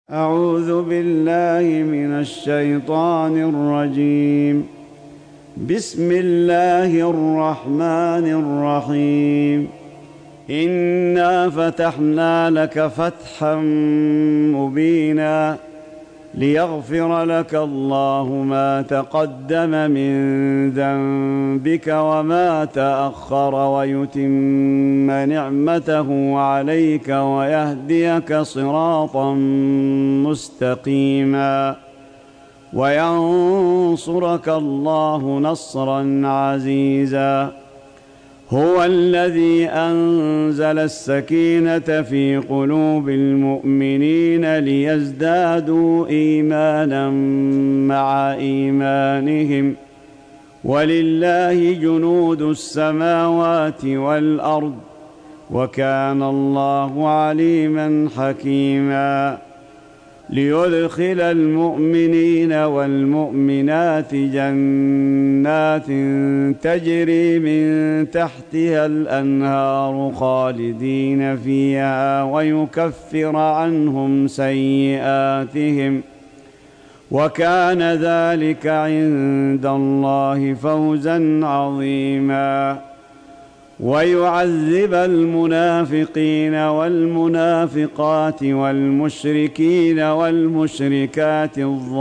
أعوذ بالله من الشيطان الرجيم. بسم الله الرحمن الرحيم. إنا فتحنا لك فتحا مبينا ليغفر لك الله ما تقدم من ذنبك وما تأخر ويتم نعمته عليك ويهديك صراطا مستقيما وينصرك الله نصرا عزيزا. هو الذي أنزل السكينة في قلوب المؤمنين ليزدادوا إيمانا مع إيمانهم ولله جنود السماوات والأرض وكان الله عليما حكيما. ليدخل المؤمنين والمؤمنات جنات تجري من تحتها الأنهار خالدين فيها ويكفر عنهم سيئاتهم وكان ذلك عند الله فوزا عظيما. ويعذب المنافقين والمنافقات والمشركين والمشركات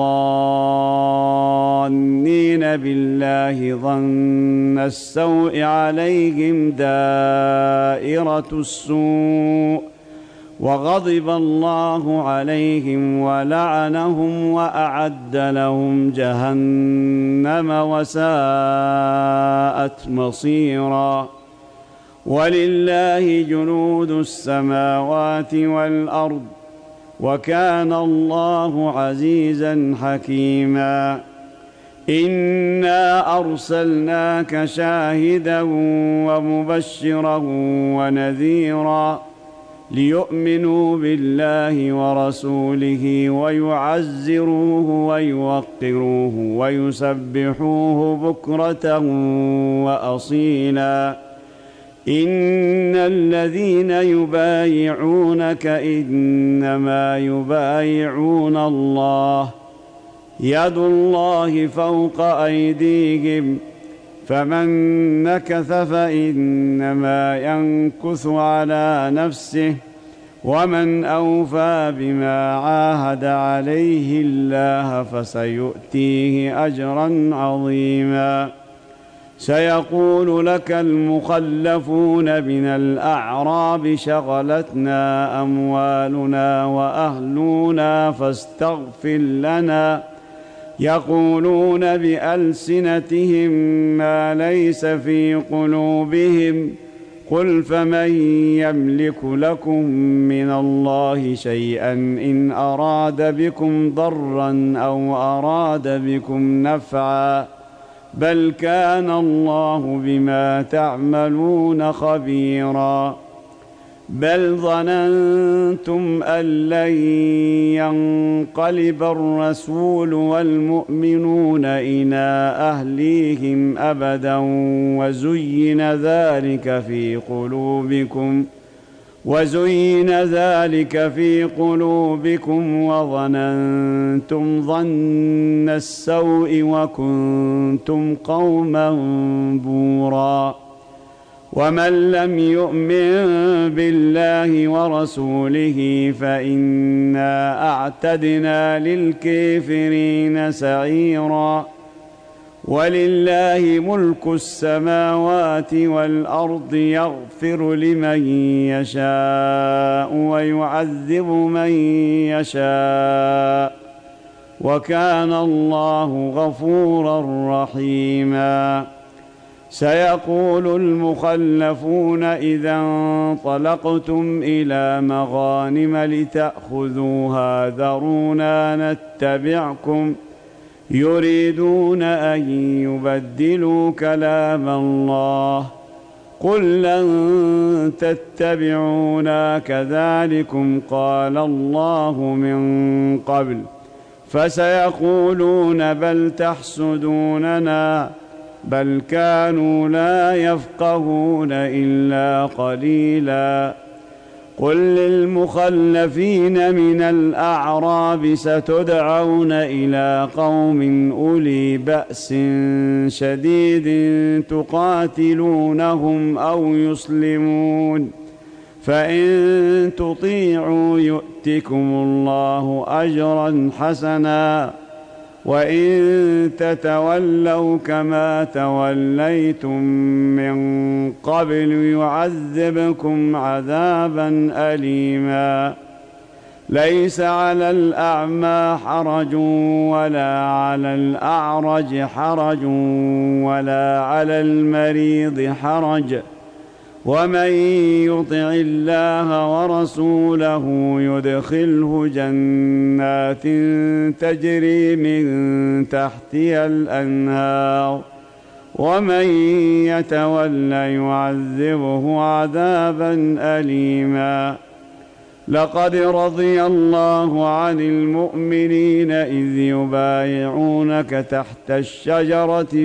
الظانين بالله ظن السوء عليهم دائرة السوء وغضب الله عليهم ولعنهم وأعد لهم جهنم وساءت مصيرا. ولله جنود السماوات والأرض وكان الله عزيزا حكيما. إنا أرسلناك شاهدا ومبشرا ونذيرا ليؤمنوا بالله ورسوله ويعزروه ويوقروه ويسبحوه بكرة وأصيلا. إن الذين يبايعونك إنما يبايعون الله يد الله فوق أيديهم فمن نكث فإنما ينكث على نفسه ومن أوفى بما عاهد عليه الله فسيؤتيه أجرا عظيما. سيقول لك المخلفون من الأعراب شغلتنا أموالنا وأهلنا فاستغفر لنا يقولون بألسنتهم ما ليس في قلوبهم قل فمن يملك لكم من الله شيئا إن أراد بكم ضرا أو أراد بكم نفعا بل كان الله بما تعملون خبيرا. بل ظننتم أن لن ينقلب الرسول والمؤمنون إلى أهليهم أبدا وزين ذلك في قلوبكم وظننتم ظن السوء وكنتم قوما بورا. ومن لم يؤمن بالله ورسوله فإنا أعتدنا للكافرين سعيرا. ولله ملك السماوات والأرض يغفر لمن يشاء ويعذب من يشاء وكان الله غفورا رحيما. سيقول المخلفون إذا انطلقتم إلى مغانم لتأخذوها ذرونا نتبعكم يريدون أن يبدلوا كلام الله قل لن تتبعونا كذلكم قال الله من قبل فسيقولون بل تحسدوننا بل كانوا لا يفقهون إلا قليلا. قل للمخلفين من الأعراب ستدعون إلى قوم أولي بأس شديد تقاتلونهم أو يسلمون، فإن تطيعوا يؤتكم الله أجرا حسنا، وإن تتولوا كما توليتم من قبل يعذبكم عذابا أليما. ليس على الأعمى حرج ولا على الأعرج حرج ولا على المريض حرج، ومن يطع الله ورسوله يدخله جنات تجري من تحتها الأنهار، ومن يتول يعذبه عذابا أليما. لقد رضي الله عن المؤمنين إذ يبايعونك تحت الشجرة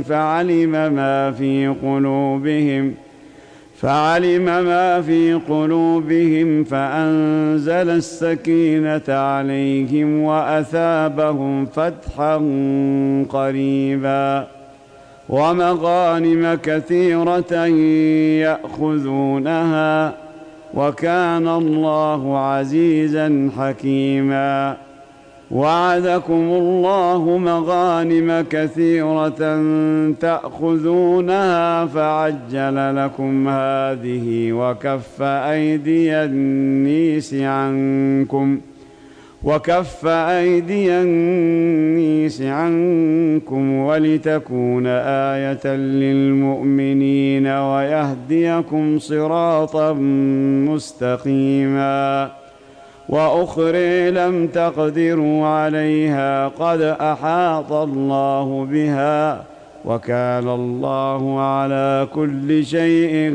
فعلم ما في قلوبهم فأنزل السكينة عليهم وأثابهم فتحا قريبا، ومغانم كثيرة يأخذونها، وكان الله عزيزا حكيما. وعدكم الله مغانم كثيرة تأخذونها فعجل لكم هذه وكف أيدي النيس عنكم ولتكون آية للمؤمنين ويهديكم صراطا مستقيما. وأخرى لم تقدروا عليها قد أحاط الله بها، وكان الله على كل شيء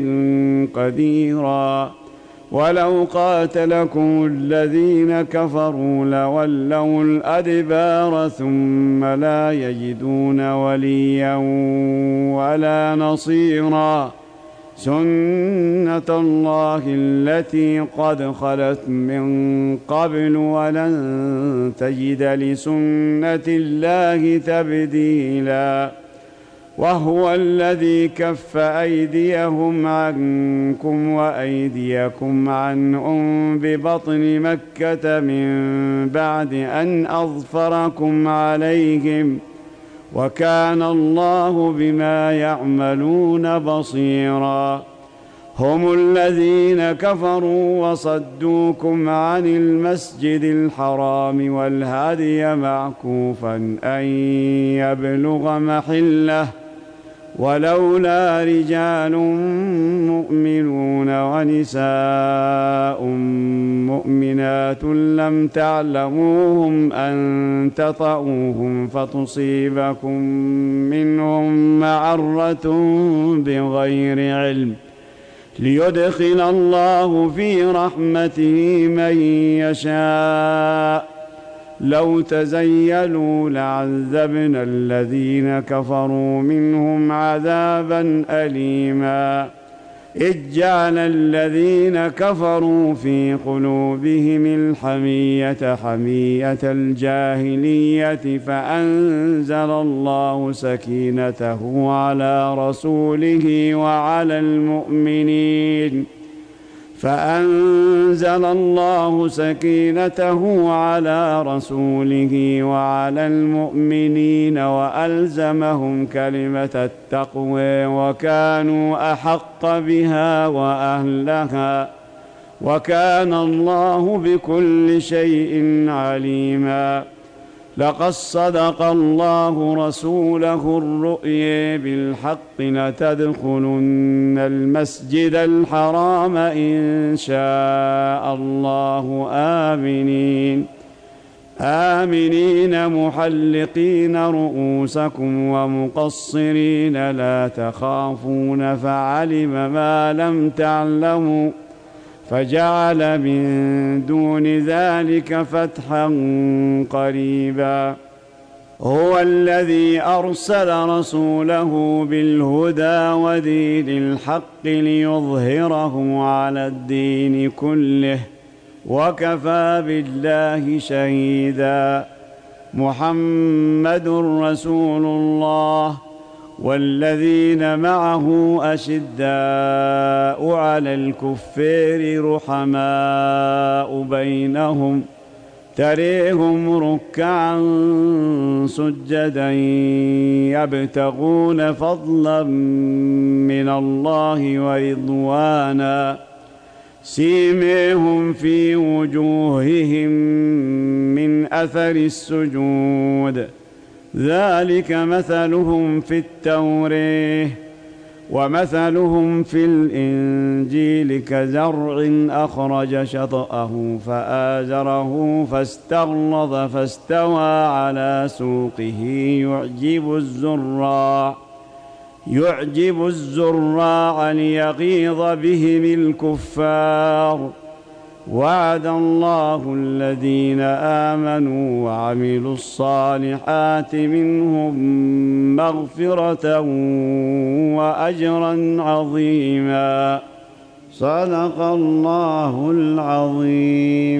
قديرا. ولو قاتلكم الذين كفروا لولوا الأدبار ثم لا يجدون وليا ولا نصيرا، سنة الله التي قد خلت من قبل ولن تجد لسنة الله تبديلا. وهو الذي كف أيديهم عنكم وأيديكم عنهم ببطن مكة من بعد أن أظفركم عليهم، وكان الله بما يعملون بصيرا. هم الذين كفروا وصدوكم عن المسجد الحرام والهدي معكوفا أن يبلغ محله، ولولا رجال مؤمنون ونساء مؤمنات لم تعلموهم أن تطؤوهم فتصيبكم منهم معرة بغير علم، ليدخل الله في رحمته من يشاء. لو تزيلوا لعذبنا الذين كفروا منهم عذابا أليما. إذ جعل الذين كفروا في قلوبهم الحمية حمية الجاهلية فأنزل الله سكينته على رسوله وعلى المؤمنين وألزمهم كلمة التقوى وكانوا أحق بها وأهلها، وكان الله بكل شيء عليما. لقد صدق الله رسوله الرؤيا بالحق لتدخلن المسجد الحرام إن شاء الله آمنين محلقين رؤوسكم ومقصرين لا تخافون فعلم ما لم تعلموا فجعل من دون ذلك فتحا قريبا. هو الذي أرسل رسوله بالهدى ودين الحق ليظهره على الدين كله وكفى بالله شهيدا. محمد رسول الله والذين معه أشداء على الكفار رحماء بينهم تريهم ركعا سجدا يبتغون فضلا من الله ورضوانا سيماهم في وجوههم من أثر السجود ذلك مثلهم في التوراة ومثلهم في الإنجيل كزرع أخرج شطأه فآزره فاستغلظ فاستوى على سوقه يعجب الزراع ليغيظ بهم الكفار. وعد الله الذين آمنوا وعملوا الصالحات منهم مغفرة وأجرا عظيما. صدق الله العظيم.